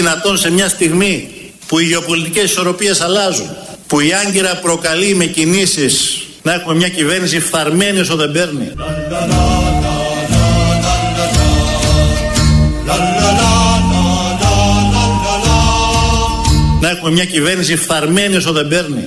δυνατόν σε μια στιγμή που οι γεωπολιτικές ισορροπίες αλλάζουν, που η Άγκυρα προκαλεί με κινήσεις να έχουμε μια κυβέρνηση φθαρμένη όσο δεν παίρνει? Να έχουμε μια κυβέρνηση φθαρμένη όσο δεν παίρνει.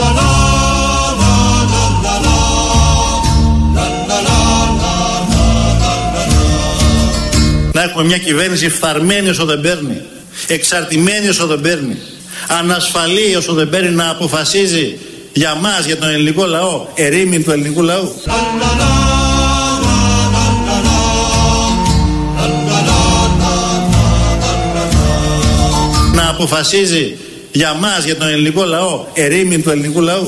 Να έχουμε μια κυβέρνηση φθαρμένη όσο δεν παίρνει, εξαρτημένη όσο δεν παίρνει, ανασφαλή όσο δεν παίρνει, να αποφασίζει για μας, για τον ελληνικό λαό, ερήμην του ελληνικού λαού. Να αποφασίζει για μας, για τον ελληνικό λαό, ερήμην του ελληνικού λαού.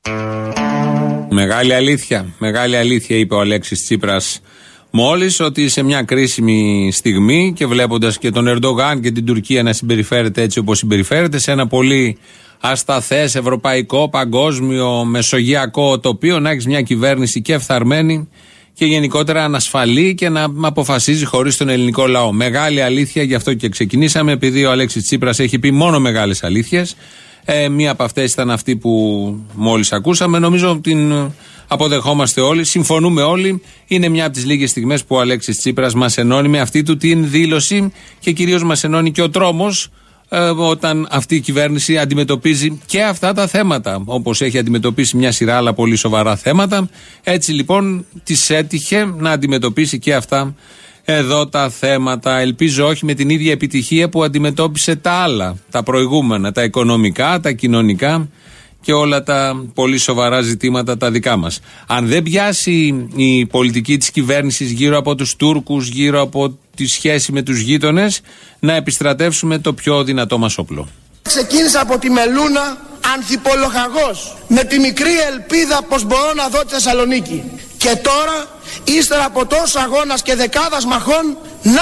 Μεγάλη αλήθεια είπε ο Αλέξης Τσίπρας μόλις, ότι σε μια κρίσιμη στιγμή και βλέποντας και τον Ερντογάν και την Τουρκία να συμπεριφέρεται έτσι όπως συμπεριφέρεται, σε ένα πολύ ασταθές ευρωπαϊκό, παγκόσμιο, μεσογειακό τοπίο, να έχεις μια κυβέρνηση και φθαρμένη και γενικότερα ανασφαλή και να αποφασίζει χωρίς τον ελληνικό λαό. Μεγάλη αλήθεια, γι' αυτό και ξεκινήσαμε, επειδή ο Αλέξης Τσίπρας έχει πει μόνο μεγάλες αλήθειες. Μία από αυτές ήταν αυτή που μόλις ακούσαμε. Νομίζω την αποδεχόμαστε όλοι, συμφωνούμε όλοι. Είναι μια από τις λίγες στιγμές που ο Αλέξης Τσίπρας μας ενώνει με αυτή του την δήλωση και κυρίως μας ενώνει και ο τρόμος όταν αυτή η κυβέρνηση αντιμετωπίζει και αυτά τα θέματα, όπως έχει αντιμετωπίσει μια σειρά άλλα πολύ σοβαρά θέματα. Έτσι λοιπόν της έτυχε να αντιμετωπίσει και αυτά εδώ τα θέματα. Ελπίζω όχι με την ίδια επιτυχία που αντιμετώπισε τα άλλα, τα προηγούμενα, τα οικονομικά, τα κοινωνικά και όλα τα πολύ σοβαρά ζητήματα τα δικά μας. Αν δεν πιάσει η πολιτική της κυβέρνησης γύρω από τους Τούρκους, γύρω από τη σχέση με τους γείτονες, να επιστρατεύσουμε το πιο δυνατό μας όπλο. Ξεκίνησα από τη Μελούνα ανθιπολοχαγός, με τη μικρή ελπίδα πως μπορώ να δω τη Θεσσαλονίκη. Και τώρα, ύστερα από τόσο αγώνας και δεκάδας μαχών,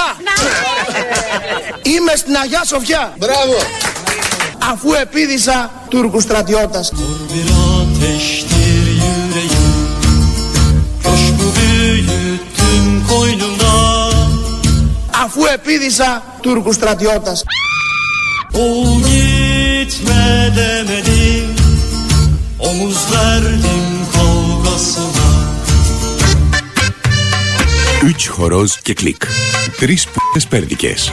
είμαι στην Αγιά Σοφιά. Μπράβο! Αφού επίδησα Τούρκους στρατιώτας. Αφού επίδησα Τούρκους στρατιώτας. Üç horoz και κλικ. 3 π***ες πέρδικες.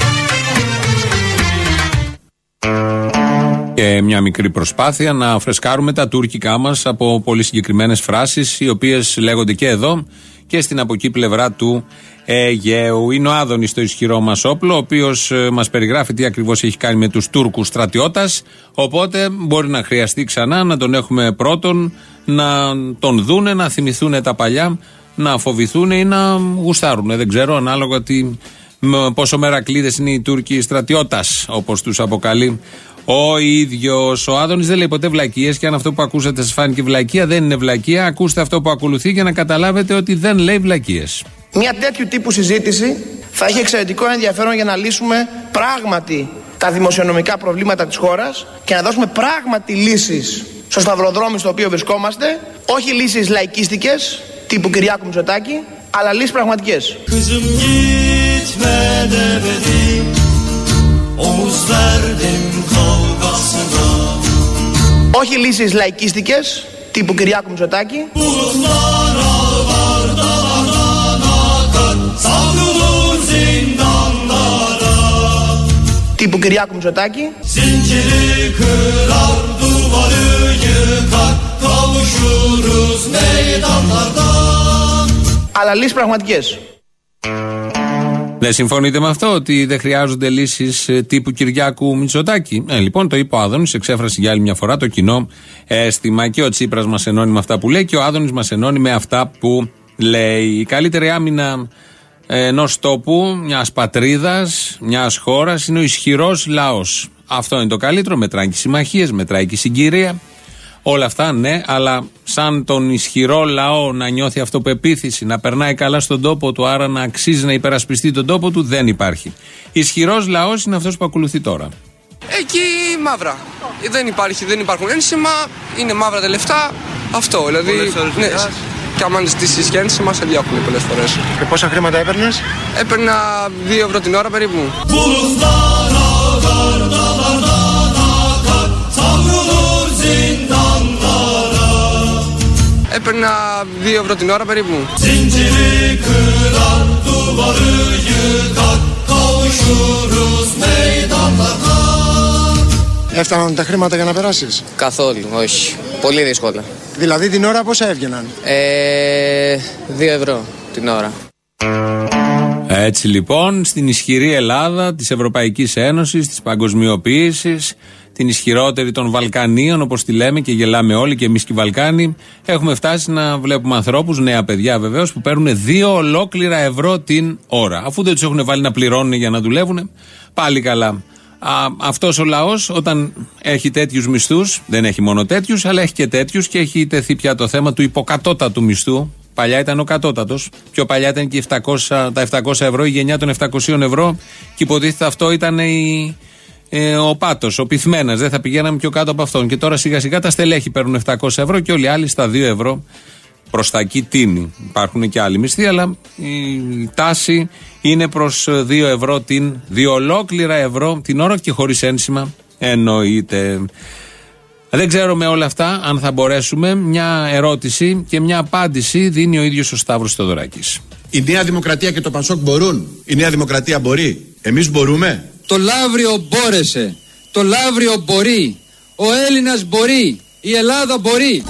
Και μια μικρή προσπάθεια να φρεσκάρουμε τα τουρκικά μας από πολύ συγκεκριμένες φράσεις, οι οποίες λέγονται και εδώ και στην από εκεί πλευρά του Αιγαίου. Είναι ο Άδωνης το ισχυρό μας όπλο, ο οποίος μας περιγράφει τι ακριβώς έχει κάνει με τους Τούρκους στρατιώτας. Οπότε μπορεί να χρειαστεί ξανά να τον έχουμε πρώτον, να τον δούνε, να θυμηθούν τα παλιά, να φοβηθούν ή να γουστάρουν. Δεν ξέρω, ανάλογα πόσο μερακλείδες είναι οι Τούρκοι στρατιώτας, όπως τους αποκαλεί ο ίδιος. Ο Άδωνης δεν λέει ποτέ βλακίες, και αν αυτό που ακούσατε σας φάνηκε βλακία, δεν είναι βλακία. Ακούστε αυτό που ακολουθεί για να καταλάβετε ότι δεν λέει βλακίες. Μια τέτοιου τύπου συζήτηση θα έχει εξαιρετικό ενδιαφέρον για να λύσουμε πράγματι τα δημοσιονομικά προβλήματα της χώρας και να δώσουμε πράγματι λύσεις στο σταυροδρόμι στο οποίο βρισκόμαστε. Όχι λύσεις λαϊκίστικες τύπου Κυριάκου Μητσοτάκη, αλλά λύσεις πραγματικές. Όχι λύσεις λαϊκίστικες τύπου Κυριάκου Μητσοτάκη, τύπου Κυριάκου Μητσοτάκη, αλλά λύσεις πραγματικές. Δεν συμφωνείτε με αυτό, ότι δεν χρειάζονται λύσεις τύπου Κυριάκου Μητσοτάκη? Λοιπόν, το είπε ο Άδωνης, εξέφρασε για άλλη μια φορά το κοινό αίσθημα. Και ο Τσίπρας μας ενώνει με αυτά που λέει και ο Άδωνης μας ενώνει με αυτά που λέει. Η καλύτερη άμυνα ενός τόπου, μιας πατρίδας, μιας χώρας, είναι ο ισχυρός λαός. Αυτό είναι το καλύτερο. Μετράει και συμμαχίες, μετράει και συγκυρία. Όλα αυτά ναι, αλλά σαν τον ισχυρό λαό να νιώθει αυτοπεποίθηση, να περνάει καλά στον τόπο του, άρα να αξίζει να υπερασπιστεί τον τόπο του, δεν υπάρχει. Ισχυρός λαός είναι αυτός που ακολουθεί τώρα. Εκεί μαύρα. Δεν υπάρχουν ένσημα, είναι μαύρα τα λεφτά. Αυτό δηλαδή. Ναι, και άμα ζητήσεις και ένσημα, σε διώχνουν πολλές φορές. Και πόσα χρήματα έπαιρνες? Έπαιρνα 2 ευρώ την ώρα περίπου. Έπαιρνα 2 ευρώ την ώρα περίπου. Έφταναν τα χρήματα για να περάσεις? Καθόλου, όχι. Πολύ δύσκολα. Δηλαδή την ώρα πόσα έβγαιναν? 2 ευρώ την ώρα. Έτσι λοιπόν, στην ισχυρή Ελλάδα της Ευρωπαϊκής Ένωσης, της παγκοσμιοποίησης, την ισχυρότερη των Βαλκανίων, όπως τη λέμε και γελάμε όλοι και εμείς και οι Βαλκάνοι, έχουμε φτάσει να βλέπουμε ανθρώπους, νέα παιδιά βεβαίως, που παίρνουν 2 ολόκληρα ευρώ την ώρα. Αφού δεν τους έχουν βάλει να πληρώνουν για να δουλεύουν, πάλι καλά. Αυτός ο λαός, όταν έχει τέτοιους μισθούς, δεν έχει μόνο τέτοιους, αλλά έχει και τέτοιους και έχει τεθεί πια το θέμα του υποκατώτατου μισθού. Παλιά ήταν ο κατώτατος, πιο παλιά ήταν και τα 700 ευρώ, η γενιά των 700 ευρώ, και υποτίθεται αυτό ήταν ο πάτος, ο πυθμένας, δεν θα πηγαίναμε πιο κάτω από αυτόν. Και τώρα σιγά σιγά τα στελέχη παίρνουν 700 ευρώ και όλοι οι άλλοι στα 2 ευρώ προς τα εκεί τίνη. Υπάρχουν και άλλοι μισθοί, αλλά η τάση είναι προς 2 ευρώ 2 ολόκληρα ευρώ την ώρα και χωρίς ένσημα εννοείται. Δεν ξέρω με όλα αυτά αν θα μπορέσουμε. Μια ερώτηση και μια απάντηση δίνει ο ίδιος ο Σταύρος Θεοδωράκης. Η Νέα Δημοκρατία και το Πασόκ μπορούν? Η Νέα Δημοκρατία μπορεί? Εμείς μπορούμε? Το Λαύριο μπόρεσε. Το Λαύριο μπορεί. Ο Έλληνας μπορεί. Η Ελλάδα μπορεί.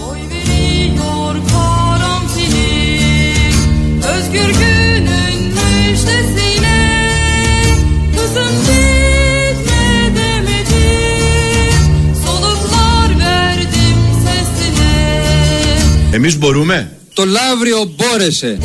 Εμείς μπορούμε? Το Λαύριο μπόρεσε.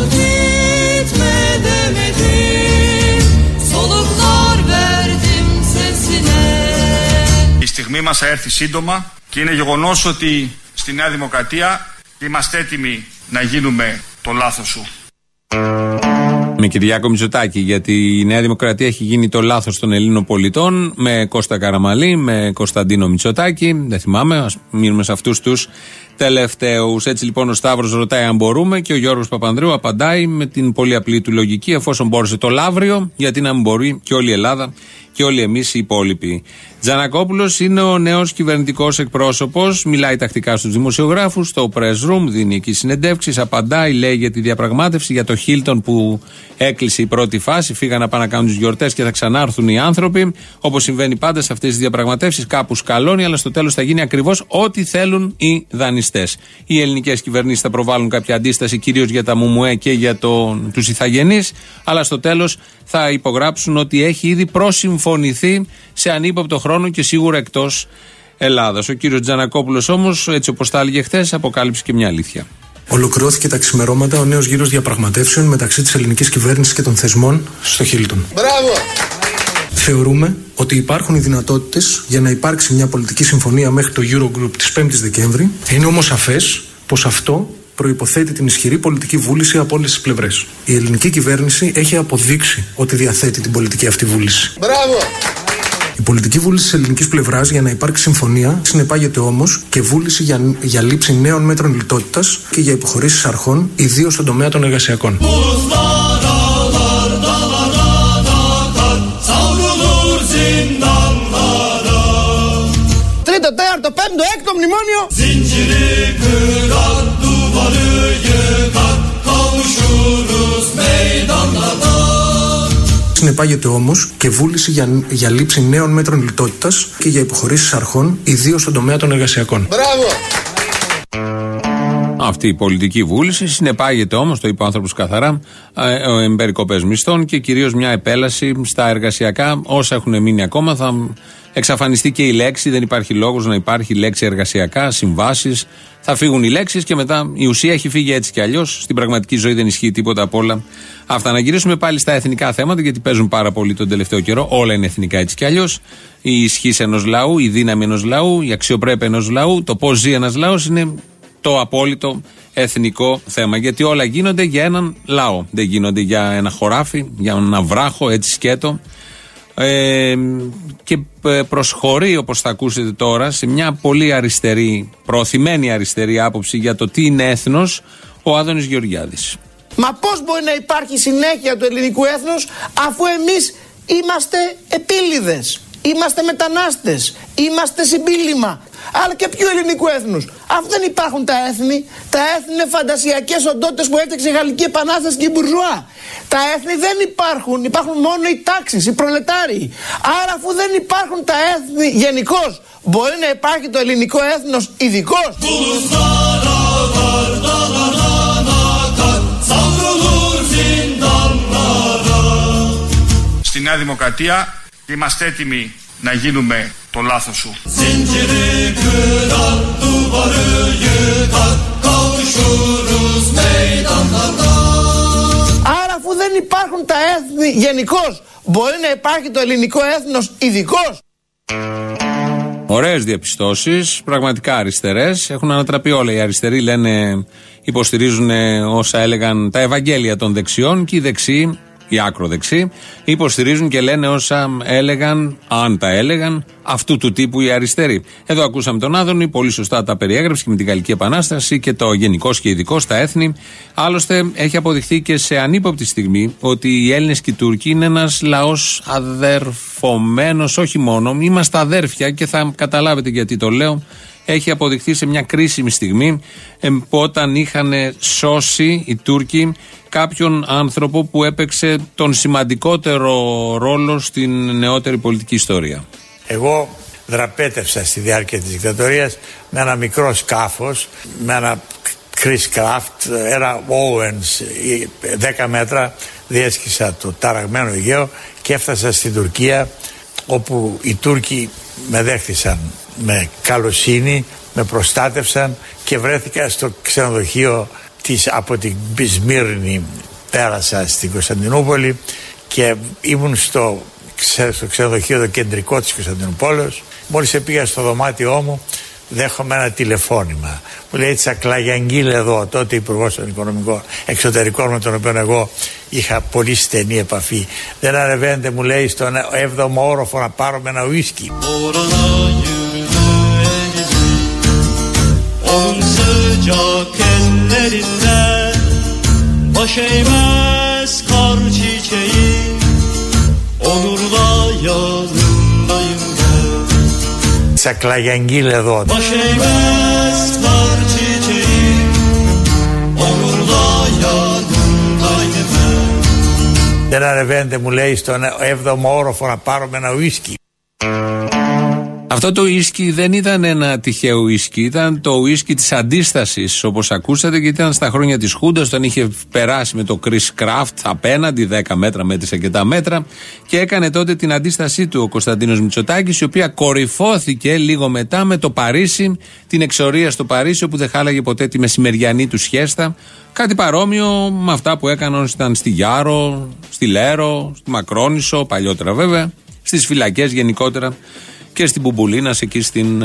Η στιγμή μας θα έρθει σύντομα και είναι γεγονός ότι στη Νέα Δημοκρατία είμαστε έτοιμοι να γίνουμε το λάθος σου. Με Κυριάκο Μητσοτάκη, γιατί η Νέα Δημοκρατία έχει γίνει το λάθος των Ελλήνων πολιτών, με Κώστα Καραμανλή, με Κωνσταντίνο Μητσοτάκη, δεν θυμάμαι, ας μείνουμε σε αυτούς τους τελευταίους. Έτσι λοιπόν ο Σταύρος ρωτάει αν μπορούμε και ο Γιώργος Παπανδρέου απαντάει με την πολύ απλή του λογική, εφόσον μπόρεσε το Λαύριο, γιατί να μην μπορεί και όλη η Ελλάδα και όλοι εμείς οι υπόλοιποι. Τζανακόπουλος είναι ο νέος κυβερνητικός εκπρόσωπος, μιλάει τακτικά στους δημοσιογράφους, στο press room, δίνει εκεί συνεντεύξεις, απαντάει, λέει για τη διαπραγμάτευση, για το Χίλτον που έκλεισε η πρώτη φάση, φύγαν να πάνε να κάνουν τις γιορτές και θα ξανάρθουν οι άνθρωποι. Όπως συμβαίνει πάντα σε αυτές τις διαπραγματεύσεις, κάπου σκαλώνει, αλλά στο τέλος θα γίνει ακριβώς ό,τι θέλουν οι δανειστές. Οι ελληνικές κυβερνήσεις θα προβάλλουν κάποια αντίσταση, κυρίως για τα ΜΟΜΟΕ και για τους ηθαγενείς, αλλά στο τέλος θα υπογράψουν ότι έχει ήδη προσυμφωνηθεί σε ανύποπτο χρόνο και σίγουρα εκτός Ελλάδας. Ο κύριος Τζανακόπουλος όμως, έτσι όπως τα έλεγε χθες, αποκάλυψε και μια αλήθεια. Ολοκληρώθηκε τα ξημερώματα ο νέος γύρος διαπραγματεύσεων μεταξύ της ελληνικής κυβέρνησης και των θεσμών στο Χίλτον. Μπράβο! Θεωρούμε ότι υπάρχουν οι δυνατότητες για να υπάρξει μια πολιτική συμφωνία μέχρι το Eurogroup της 5ης Δεκέμβρη. Είναι όμως σαφές πως αυτό προϋποθέτει την ισχυρή πολιτική βούληση από όλες τις πλευρές. Η ελληνική κυβέρνηση έχει αποδείξει ότι διαθέτει την πολιτική αυτή βούληση. Μπράβο! Η πολιτική βούληση της ελληνικής πλευράς για να υπάρξει συμφωνία συνεπάγεται όμως και βούληση για λήψη νέων μέτρων λιτότητας και για υποχωρήσεις αρχών, ιδίως στον τομέα των εργασιακών. Τρίτο, τέταρτο, πέμπτο, έκτο μνημόνιο. Συνεπάγεται όμως και βούληση για λήψη νέων μέτρων λιτότητας και για υποχωρήσεις αρχών, ιδίως στον τομέα των εργασιακών. Μπράβο! Αυτή η πολιτική βούληση συνεπάγεται όμως, το είπε ο άνθρωπος καθαρά, περικοπές μισθών και κυρίως μια επέλαση στα εργασιακά. Όσα έχουν μείνει ακόμα θα εξαφανιστεί και η λέξη, δεν υπάρχει λόγος να υπάρχει λέξη εργασιακά, συμβάσεις. Θα φύγουν οι λέξεις και μετά η ουσία έχει φύγει έτσι κι αλλιώς. Στην πραγματική ζωή δεν ισχύει τίποτα από όλα αυτά. Να γυρίσουμε πάλι στα εθνικά θέματα, γιατί παίζουν πάρα πολύ τον τελευταίο καιρό. Όλα είναι εθνικά έτσι κι αλλιώς. Η ισχύς ενός λαού, η δύναμη ενός λαού, η αξιοπρέπεια ενός λαού, το πώς ζει ένας λαός είναι το απόλυτο εθνικό θέμα. Γιατί όλα γίνονται για έναν λαό. Δεν γίνονται για ένα χωράφι, για ένα βράχο, έτσι σκέτο. Και προσχωρεί, όπως θα ακούσετε τώρα, σε μια πολύ αριστερή, προωθημένη αριστερή άποψη για το τι είναι έθνος, ο Άδωνης Γεωργιάδης. Μα πώς μπορεί να υπάρχει συνέχεια του ελληνικού έθνους αφού εμείς είμαστε επίλυδες? είμαστε μετανάστες, είμαστε συμπίλημα. Αλλά και ποιο ελληνικού έθνους? Αφού δεν υπάρχουν τα έθνη, τα έθνη είναι φαντασιακές οντότητες που έφτιαξε η Γαλλική Επανάσταση και η Μπουρζουά. Τα έθνη δεν υπάρχουν, υπάρχουν μόνο οι τάξεις, οι προλετάριοι. Άρα αφού δεν υπάρχουν τα έθνη γενικώς, μπορεί να υπάρχει το ελληνικό έθνος ειδικώς? Στη Νέα Δημοκρατία είμαστε έτοιμοι να γίνουμε το λάθος σου. Άρα αφού δεν υπάρχουν τα έθνη γενικώς, μπορεί να υπάρχει το ελληνικό έθνος ειδικώς? Ωραίες διαπιστώσεις, πραγματικά αριστερές. Έχουν ανατραπεί όλα. Οι αριστεροί λένε, υποστηρίζουν όσα έλεγαν τα Ευαγγέλια των δεξιών και οι δεξιοί, οι άκροδεξιοί, υποστηρίζουν και λένε όσα έλεγαν, αν τα έλεγαν, αυτού του τύπου οι αριστεροί. Εδώ ακούσαμε τον Άδωνη, πολύ σωστά τα περιέγραψε και με την Γαλλική Επανάσταση και το γενικός και ειδικός, τα έθνη. Άλλωστε, έχει αποδειχθεί και σε ανύποπτη στιγμή ότι οι Έλληνες και οι Τούρκοι είναι ένας λαός αδερφωμένος, όχι μόνο, είμαστε αδέρφια και θα καταλάβετε γιατί το λέω. Έχει αποδειχθεί σε μια κρίσιμη στιγμή όταν είχαν σώσει οι Τούρκοι κάποιον άνθρωπο που έπαιξε τον σημαντικότερο ρόλο στην νεότερη πολιτική ιστορία. Εγώ δραπέτευσα στη διάρκεια της δικτατορίας με ένα μικρό σκάφος, με ένα Chris Craft, ένα Owens, 10 μέτρα, διέσχισα το ταραγμένο Αιγαίο και έφτασα στην Τουρκία, όπου οι Τούρκοι με δέχτησαν με καλοσύνη, με προστάτευσαν και βρέθηκα στο ξενοδοχείο από την Σμύρνη, πέρασα στην Κωνσταντινούπολη και ήμουν στο ξενοδοχείο το κεντρικό της Κωνσταντινούπολης. Μόλις πήγα στο δωμάτιό μου, δέχομαι ένα τηλεφώνημα. Μου λέει Τσακλαγιαγγίλ εδώ, τότε υπουργός των Οικονομικών Εξωτερικών, με τον οποίο εγώ είχα πολύ στενή επαφή. Δεν ανεβαίνετε, μου λέει, στον 7ο όροφο να πάρουμε ένα ουίσκι. Onun sıcak ellerinden baş eğmez kar çiçeği, onurla yanındayım ben. Τσακλαγιαγγίλ εδώ. Baş eğmez kar çiçeği, onurla yanındayım ben. Δεν ανεβαίνετε, μου λέει, στον 7ο όροφο να πάρουμε ένα ουίσκι. Αυτό το ουίσκι δεν ήταν ένα τυχαίο ουίσκι, ήταν το ουίσκι της αντίστασης, όπως ακούσατε, γιατί ήταν στα χρόνια της Χούντας, τον είχε περάσει με το Chris Craft απέναντι, 10 μέτρα μέτρησε και τα μέτρα, και έκανε τότε την αντίστασή του ο Κωνσταντίνος Μητσοτάκης, η οποία κορυφώθηκε λίγο μετά με το Παρίσι, την εξορία στο Παρίσι, όπου δεν χάλαγε ποτέ τη μεσημεριανή του σιέστα. Κάτι παρόμοιο με αυτά που έκαναν ήταν στη Γιάρο, στη Λέρο, στη Μακρόνισσο, παλιότερα βέβαια, στις φυλακές γενικότερα, και στην Μπουμπουλίνας εκεί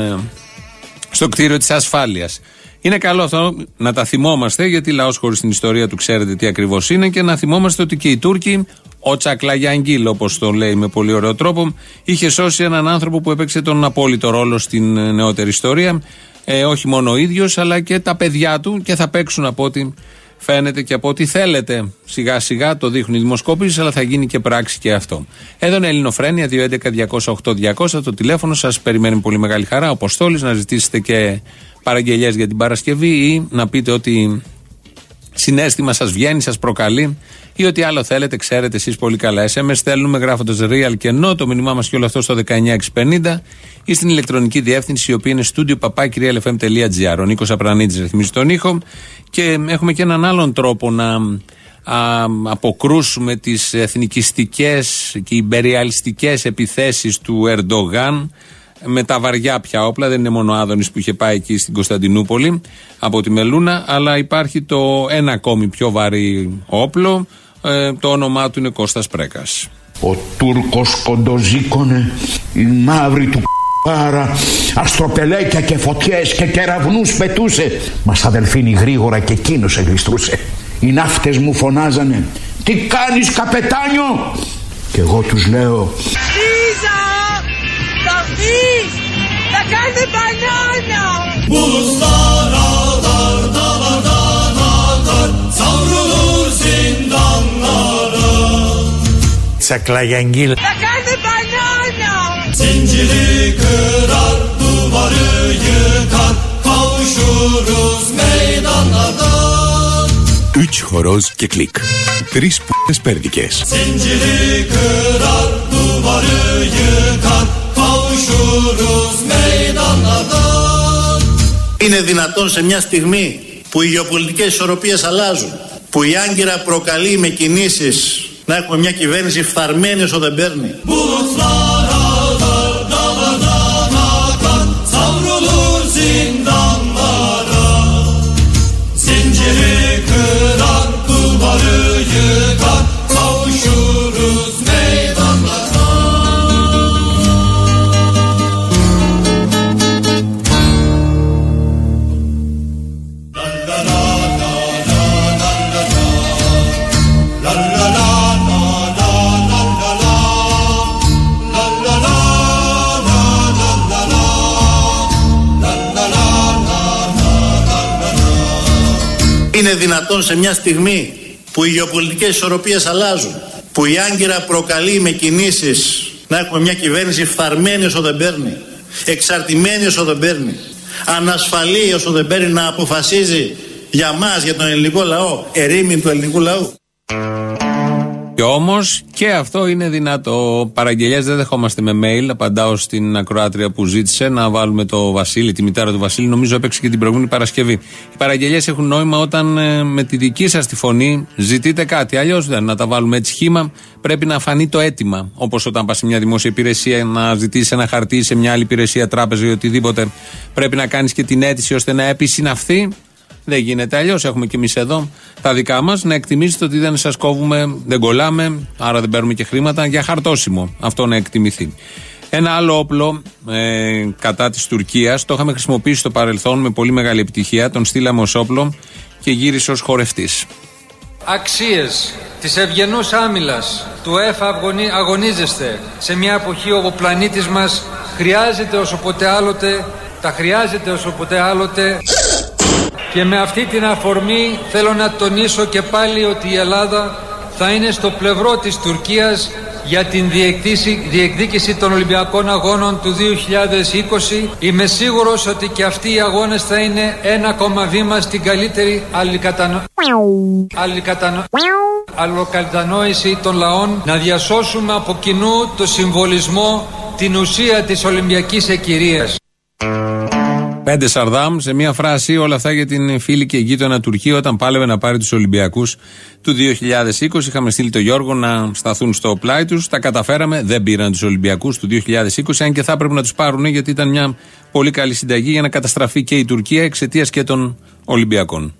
στο κτίριο της ασφάλειας. Είναι καλό αυτό να τα θυμόμαστε, γιατί λαός χωρίς την ιστορία του ξέρετε τι ακριβώς είναι, και να θυμόμαστε ότι και οι Τούρκοι, ο Τσακλαγιαγγίλ, όπως το λέει με πολύ ωραίο τρόπο, είχε σώσει έναν άνθρωπο που έπαιξε τον απόλυτο ρόλο στην νεότερη ιστορία. Όχι μόνο ο ίδιος, αλλά και τα παιδιά του, και θα παίξουν από ό,τι φαίνεται και από ό,τι θέλετε. Σιγά σιγά το δείχνουν οι δημοσκόπησεις, αλλά θα γίνει και πράξη και αυτό. Εδώ είναι Ελληνοφρένεια, 211-208-200, το τηλέφωνο σας περιμένει πολύ μεγάλη χαρά. Ο Αποστόλης, να ζητήσετε και παραγγελιές για την Παρασκευή ή να πείτε ότι συναίσθημα σας βγαίνει, σας προκαλεί, ή ό,τι άλλο θέλετε, ξέρετε εσείς πολύ καλά. SMS στέλνουμε γράφοντας real και no, το μήνυμά μας και όλο αυτό στο 19650, ή στην ηλεκτρονική διεύθυνση, η οποία είναι studio@realfm.gr. Ο Νίκος Απρανίτης ρυθμίζει τον ήχο, και έχουμε και έναν άλλον τρόπο να αποκρούσουμε τις εθνικιστικές και ιμπεριαλιστικές επιθέσεις του Ερντογάν με τα βαριά πια όπλα. Δεν είναι μόνο ο Άδωνης που είχε πάει εκεί στην Κωνσταντινούπολη από τη Μελούνα, αλλά υπάρχει το ένα ακόμη πιο βαρύ όπλο. Το όνομά του είναι Κώστας Πρέκας. Ο Τούρκος κοντοζήκωνε, η μαύρη του άρα αστροπελέκια και φωτιές και κεραυνούς πετούσε. Μας αδελφίνει γρήγορα και εκείνος εγλιστρούσε. Οι ναύτες μου φωνάζανε, τι κάνεις καπετάνιο? Και εγώ τους λέω, Λίζα, θα βγεις, θα κάνει μπανάνα. Bulutlar ağlar, dağlar dağlar dağlar, savrulur zindanlara. Τσακλαγιαγγίλ. Θα κάνει μπανάνα. Zinciri kırar, duvarı yıkar, kavuşuruz meydanlarda. 3 χορός και κλικ. 3 π***ες πέρδικες. Zinciri kırar, duvarı yıkar, kavuşuruz meydanlarda. Είναι δυνατόν σε μια στιγμή που οι γεωπολιτικές ισορροπίες αλλάζουν, που η Άγκυρα προκαλεί με κινήσεις να έχουμε μια κυβέρνηση φθαρμένη όσο δεν παίρνει? Είναι δυνατόν σε μια στιγμή που οι γεωπολιτικές ισορροπίες αλλάζουν, που η Άγκυρα προκαλεί με κινήσεις να έχουμε μια κυβέρνηση φθαρμένη όσο δεν παίρνει, εξαρτημένη όσο δεν παίρνει, ανασφαλή όσο δεν παίρνει, να αποφασίζει για μας, για τον ελληνικό λαό, ερήμην του ελληνικού λαού? Και όμως και αυτό είναι δυνατό. Παραγγελιές δεν δεχόμαστε με mail. Απαντάω στην ακροάτρια που ζήτησε να βάλουμε το Βασίλη, τη μητέρα του Βασίλη. Νομίζω έπαιξε και την προηγούμενη Παρασκευή. Οι παραγγελιές έχουν νόημα όταν με τη δική σας τη φωνή ζητείτε κάτι. Αλλιώς δεν να τα βάλουμε έτσι χύμα. Πρέπει να φανεί το αίτημα. Όπως όταν πας σε μια δημόσια υπηρεσία να ζητήσεις ένα χαρτί, σε μια άλλη υπηρεσία, τράπεζα ή οτιδήποτε. Πρέπει να κάνεις και την αίτηση ώστε να επισυναυθεί. Δεν γίνεται αλλιώς. Έχουμε κι εμείς εδώ τα δικά μας. Να εκτιμήσετε ότι δεν σας κόβουμε, δεν κολλάμε, άρα δεν παίρνουμε και χρήματα για χαρτόσημο. Αυτό να εκτιμηθεί. Ένα άλλο όπλο κατά της Τουρκίας το είχαμε χρησιμοποιήσει στο παρελθόν με πολύ μεγάλη επιτυχία. Τον στείλαμε ως όπλο και γύρισε ως χορευτής. Αξίες της ευγενούς άμυλας του ΕΦ αγωνίζεστε σε μια εποχή όπου ο πλανήτης μας χρειάζεται όσο ποτέ άλλοτε, τα χρειάζεται όσο ποτέ άλλοτε. Και με αυτή την αφορμή θέλω να τονίσω και πάλι ότι η Ελλάδα θα είναι στο πλευρό της Τουρκίας για την διεκδίκηση των Ολυμπιακών Αγώνων του 2020. Είμαι σίγουρος ότι και αυτοί οι αγώνες θα είναι ένα ακόμα βήμα στην καλύτερη αλληλοκατανόηση των λαών, να διασώσουμε από κοινού το συμβολισμό, την ουσία της Ολυμπιακής εκκηρίας. 5 Σαρδάμ σε μία φράση, όλα αυτά για την φίλη και γείτονα Τουρκία όταν πάλευε να πάρει τους Ολυμπιακούς του 2020. Είχαμε στείλει τον Γιώργο να σταθούν στο πλάι τους. Τα καταφέραμε, δεν πήραν τους Ολυμπιακούς του 2020, αν και θα έπρεπε να τους πάρουν γιατί ήταν μια πολύ καλή συνταγή για να καταστραφεί και η Τουρκία εξαιτίας και των Ολυμπιακών.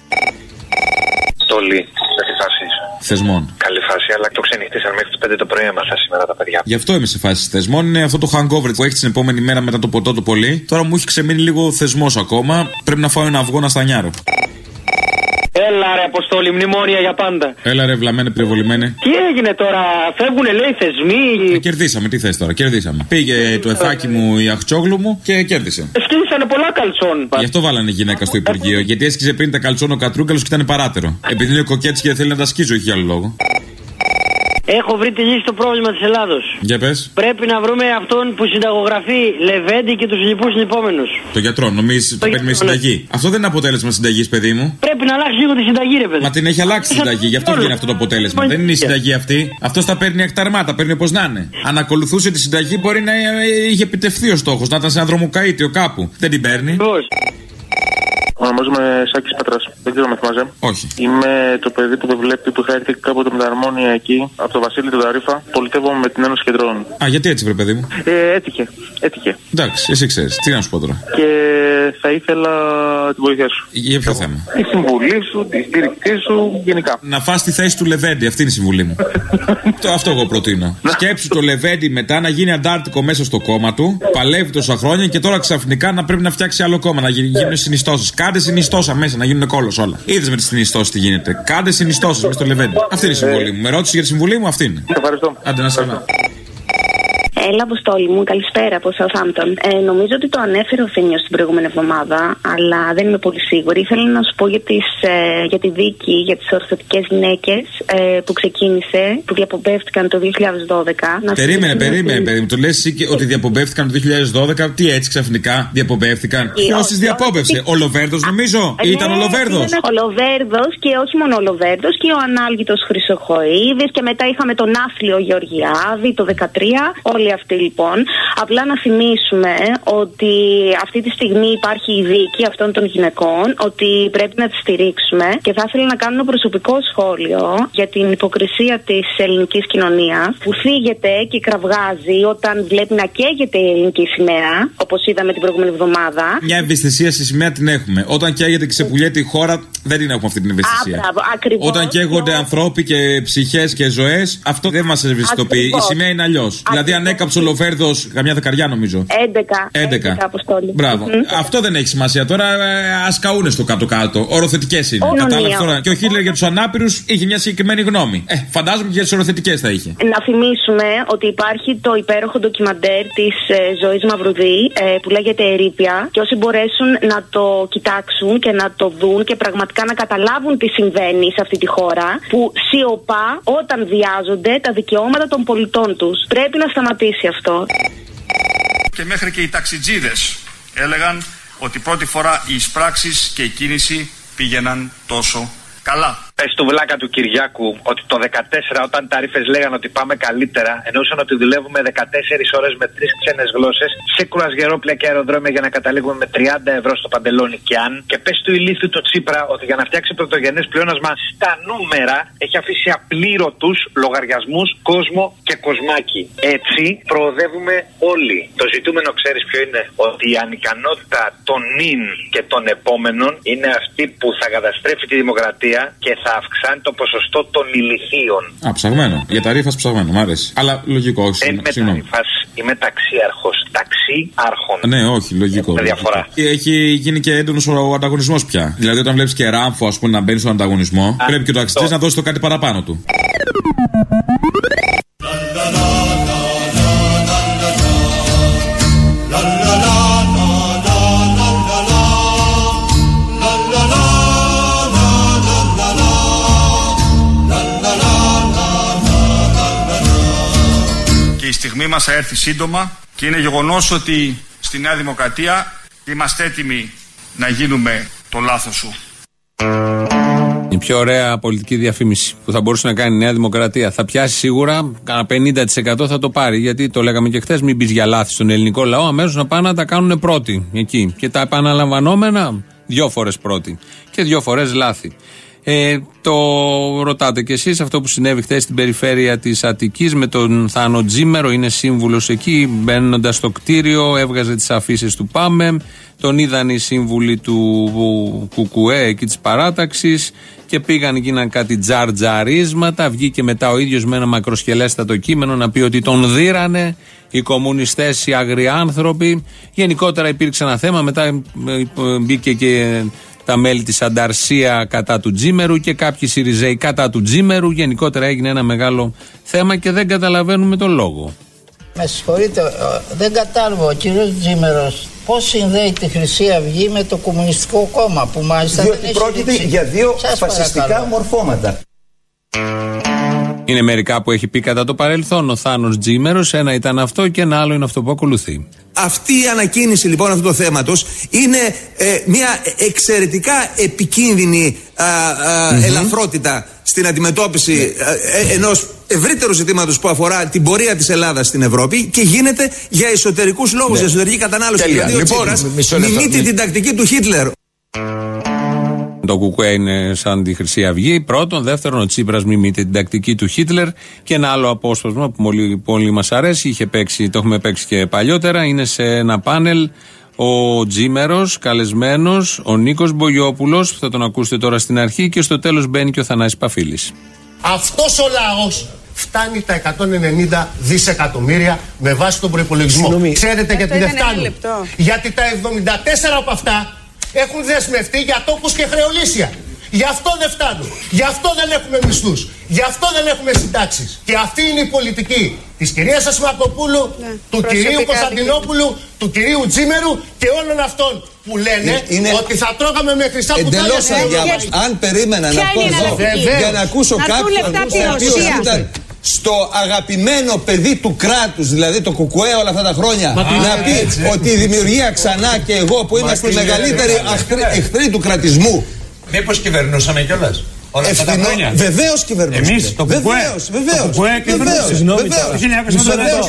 Τόλι, σε φάση θεσμών. Καλή φάση, αλλά το ξενυχτήσαν μέχρι τις 5 το πρωί έμαθα σήμερα τα παιδιά. Γι' αυτό είμαι σε φάση θεσμών. Είναι αυτό το hangover που έχει την επόμενη μέρα μετά το ποτό το πολύ. Τώρα μου έχει ξεμείνει λίγο θεσμός ακόμα. Πρέπει να φάω ένα αυγό να στανιάρω. Έλα ρε Αποστόλη, μνημόνια για πάντα. Έλα ρε βλαμμένε πυροβολημένε. Τι έγινε τώρα, φεύγουνε λέει θεσμοί. Κερδίσαμε, τι θες τώρα, κερδίσαμε. Πήγε το εφάκι μου η Αχτσόγλου μου και κέρδισε. Σκίσανε πολλά καλτσόν. Γι' αυτό βάλανε γυναίκα στο Υπουργείο. Γιατί έσκιζε πριν τα καλτσόν ο Κατρούγκαλος και ήταν παράτερο. Επειδή είναι κοκέτσι και θέλει να τα σκίζω, έχει άλλο λόγο. Έχω βρει τη λύση στο πρόβλημα της Ελλάδος. Για πες. Πρέπει να βρούμε αυτόν που συνταγογραφεί Λεβέντη και τους λοιπούς λυπόμενους. Το γιατρό, νομίζεις το παίρνει με συνταγή. Αυτό δεν είναι αποτέλεσμα συνταγής, παιδί μου. Πρέπει να αλλάξει λίγο τη συνταγή, ρε παιδί. Μα την έχει αλλάξει η συνταγή, γι' αυτό βγαίνει αυτό το αποτέλεσμα. Δεν είναι η συνταγή αυτή. Αυτό τα παίρνει εκταρμά, τα παίρνει όπως να είναι. Αν ακολουθούσε τη συνταγή, μπορεί να είχε επιτευχθεί ο στόχος, να ήταν σε ένα δρομοκαΐτιο κάπου. Δεν την παίρνει. Ονομάζομαι Σάκης Πέτρας. Δεν ξέρω αν με θυμάσαι. Όχι. Είμαι το παιδί που δεν βλέπει, που είχα έρθει κάποτε με τα αρμόνια εκεί, από το Βασίλη του Ταρίφα. Πολιτεύομαι με την Ένωση Κεντρών. Α, γιατί έτσι, βρε παιδί μου. Έτυχε. Εντάξει, εσύ ξέρεις. Τι να σου πω τώρα. Και θα ήθελα τη βοήθειά σου. Για ποιο θέμα. Τη συμβουλή σου, τη στήριξή σου, γενικά. Να φας τη θέση του Λεβέντη, αυτή είναι η συμβουλή μου. Αυτό εγώ προτείνω. Σκέψου το Λεβέντη μετά να γίνει αντάρτικο μέσα στο κόμμα του, παλεύει τόσα χρόνια και τώρα ξαφνικά να πρέπει να φτιάξει άλλο κόμμα, να γίνουν συνιστώσεις. Κάντε συνιστόσα μέσα, να γίνουν κόλος όλα. Είδες με τις συνιστώσεις τι γίνεται. Κάντε συνιστώσεις μέσα στο Λεβέντη. Αυτή είναι η συμβουλή μου. Με ρώτησε για τη συμβουλή μου, αυτή είναι. Ευχαριστώ. Άντε να σε καλά. Έλα, Αποστόλη μου, καλησπέρα από Southampton. Νομίζω ότι το ανέφερε ο Θήμιος την προηγούμενη εβδομάδα, αλλά δεν είμαι πολύ σίγουρη. Ήθελα να σου πω για τη δίκη για τις ορθωτικές γυναίκες που ξεκίνησε, που διαπομπεύτηκαν το 2012. Περίμενε. Το λες εσύ ότι διαπομπεύτηκαν το 2012, τι έτσι ξαφνικά διαπομπεύτηκαν? Ποιος τις διαπόμπευσε? Ο Λοβέρδος, νομίζω. Ήταν ο Λοβέρδος. Ο Λοβέρδος και όχι μόνο ο Λοβέρδος, και ο ανάλγητος Χρυσοχοΐδης, και μετά είχαμε τον Άθλιο Γεωργιάδη το 2013. Όλοι αυτοί λοιπόν. Απλά να θυμίσουμε ότι αυτή τη στιγμή υπάρχει η δίκη αυτών των γυναικών, ότι πρέπει να τις στηρίξουμε, και θα ήθελα να κάνω ένα προσωπικό σχόλιο για την υποκρισία της ελληνικής κοινωνίας, που θίγεται και κραυγάζει όταν βλέπει να καίγεται η ελληνική σημαία, όπως είδαμε την προηγούμενη εβδομάδα. Μια ευαισθησία στη σημαία την έχουμε. Όταν καίγεται και ξεπουλιέται η χώρα, δεν την έχουμε αυτή την ευαισθησία. Όταν καίγονται ανθρώποι και ψυχές και ζωές, αυτό δεν μας ευαισθητοποιεί. Η σημαία είναι αλλιώς. Δηλαδή, αν έκαψε ο Λοβέρδος καμιά δεκαριά, νομίζω. 11. Αποστόλη. Μπράβο. Αυτό δεν έχει σημασία τώρα. Ας καούνε στο κάτω-κάτω. Οροθετικές είναι. Κατάλαβες τώρα. Και ο Χίτλερ για τους ανάπηρους είχε μια συγκεκριμένη γνώμη. Φαντάζομαι και για τις οροθετικές θα είχε. Να θυμίσουμε ότι υπάρχει το υπέροχο ντοκιμαντέρ της Ζωής Μαυρουδή που λέγεται Ερείπια, και όσοι μπορέσουν να το κοιτάξουν και να το δουν και πραγματικά να καταλάβουν τι συμβαίνει σε αυτή τη χώρα, που σιωπά όταν βιάζονται τα δικαιώματα των πολιτών τους. Πρέπει να σταματήσει αυτό. Και μέχρι και οι ταξιτζίδες έλεγαν ότι πρώτη φορά οι εισπράξεις και η κίνηση πήγαιναν τόσο καλά. Πες του βλάκα του Κυριάκου ότι το 2014, όταν τα ρήφες λέγανε ότι πάμε καλύτερα, εννοούσαν ότι δουλεύουμε 14 ώρες με 3 ξένες γλώσσες, σε κουρασγερόπλια και αεροδρόμια για να καταλήγουμε με 30 ευρώ στο παντελόνι και αν. Και πες του ηλίθιου το Τσίπρα ότι για να φτιάξει πρωτογενές πλεόνασμα στα νούμερα έχει αφήσει απλήρωτους λογαριασμούς κόσμο και κοσμάκι. Έτσι προοδεύουμε όλοι. Το ζητούμενο ξέρεις ποιο είναι? Ότι η ανικανότητα των νυν και των επόμενων είναι αυτή που θα καταστρέφει τη δημοκρατία και θα αυξάνει το ποσοστό των ηλιθείων. Ψαγμένο. Για τα ρήφας ψαγμένο, μ' αρέσει. Αλλά λογικό, όχι. Δεν είμαι ταξίαρχος. Είμαι ταξίαρχος. Ταξίαρχον. Ναι, όχι, λογικό. Έχουμε διαφορά. Έχει γίνει και έντονος ο ανταγωνισμός πια. Δηλαδή, όταν βλέπεις και ράμφο, ας πούμε, να μπαίνει στον ανταγωνισμό, πρέπει και ο ταξιτζής να δώσει το κάτι παραπάνω του. Η στιγμή μας θα έρθει σύντομα και είναι γεγονός ότι στη Νέα Δημοκρατία είμαστε έτοιμοι να γίνουμε το λάθος σου. Η πιο ωραία πολιτική διαφήμιση που θα μπορούσε να κάνει η Νέα Δημοκρατία. Θα πιάσει σίγουρα, κάνα 50% θα το πάρει. Γιατί το λέγαμε και χθες, μην πεις για λάθη στον ελληνικό λαό, αμέσως να πάνε να τα κάνουν πρώτοι εκεί. Και τα επαναλαμβανόμενα 2 φορές πρώτοι και 2 φορές λάθη. Το ρωτάτε κι εσείς αυτό που συνέβη χθες στην περιφέρεια της Αττικής με τον Θάνο Τζίμερο, είναι σύμβουλος εκεί, μπαίνοντας στο κτίριο έβγαζε τις αφήσεις του ΠΑΜΕ, τον είδαν οι σύμβουλοι του ΚΚΕ εκεί της παράταξης και πήγαν, γίναν κάτι τζαρτζαρίσματα, βγήκε μετά ο ίδιος με ένα μακροσκελέστατο κείμενο να πει ότι τον δίρανε οι κομμουνιστές, οι αγριάνθρωποι. Γενικότερα υπήρξε ένα θέμα, μετά μπήκε και τα μέλη της Ανταρσία κατά του Τζίμερου και κάποιοι Σιριζέοι κατά του Τζίμερου. Γενικότερα έγινε ένα μεγάλο θέμα και δεν καταλαβαίνουμε τον λόγο. Με συγχωρείτε, δεν κατάλαβα ο κύριος Τζίμερος πώς συνδέει τη Χρυσή Αυγή με το Κομμουνιστικό Κόμμα, που μάλιστα δεν έχει πρόκειται για 2 φασιστικά μορφώματα. Είναι μερικά που έχει πει κατά το παρελθόν ο Θάνος Τζίμερος, ένα ήταν αυτό και ένα άλλο είναι αυτό που ακολουθεί. Αυτή η ανακοίνηση λοιπόν αυτού του θέματος είναι μια εξαιρετικά επικίνδυνη ελαφρότητα στην αντιμετώπιση ενός ευρύτερου ζητήματος που αφορά την πορεία της Ελλάδας στην Ευρώπη και γίνεται για εσωτερικούς λόγους, για εσωτερική κατανάλωση. Δηλαδή ο Τσίπρας μιμείται την τακτική του Χίτλερ. Το ΚΚΕ είναι σαν τη Χρυσή Αυγή. Πρώτον. Δεύτερον, ο Τσίπρας μιμείται την τακτική του Χίτλερ. Και ένα άλλο απόσπασμα που πολύ μας αρέσει, είχε παίξει, το έχουμε παίξει και παλιότερα, είναι σε ένα πάνελ ο Τζίμερος, καλεσμένος, ο Νίκος Μπογιόπουλος, που θα τον ακούσετε τώρα στην αρχή, και στο τέλος μπαίνει και ο Θανάσης Παφίλης. Αυτός ο λαός φτάνει τα 190 δισεκατομμύρια με βάση τον προϋπολογισμό. Ξέρετε γιατί δεν φτάνουν? Γιατί τα 74 από αυτά έχουν δεσμευτεί για τόκους και χρεολύσια. Γι' αυτό δεν φτάνουν. Γι' αυτό δεν έχουμε μισθούς. Γι' αυτό δεν έχουμε συντάξεις. Και αυτή είναι η πολιτική της κυρίας Ασημακοπούλου, του κυρίου Κωνσταντινόπουλου, του κυρίου Τζίμερου και όλων αυτών που λένε ότι θα τρώγαμε με χρυσά κουτάλια. Αν περίμενα να πω εδώ για να ακούσω κάποιον ο οποίος ήταν στο αγαπημένο παιδί του κράτους, δηλαδή το κουκουέ όλα αυτά τα χρόνια, να πει ότι η δημιουργία ξανά και εγώ που είμαστε οι μεγαλύτεροι εχθροί του κρατισμού. Μήπως κυβερνούσαμε κιόλας όλα αυτά τα χρόνια? Βεβαίως κυβερνούσαμε. Εμείς το κουκουέ. Βεβαίως.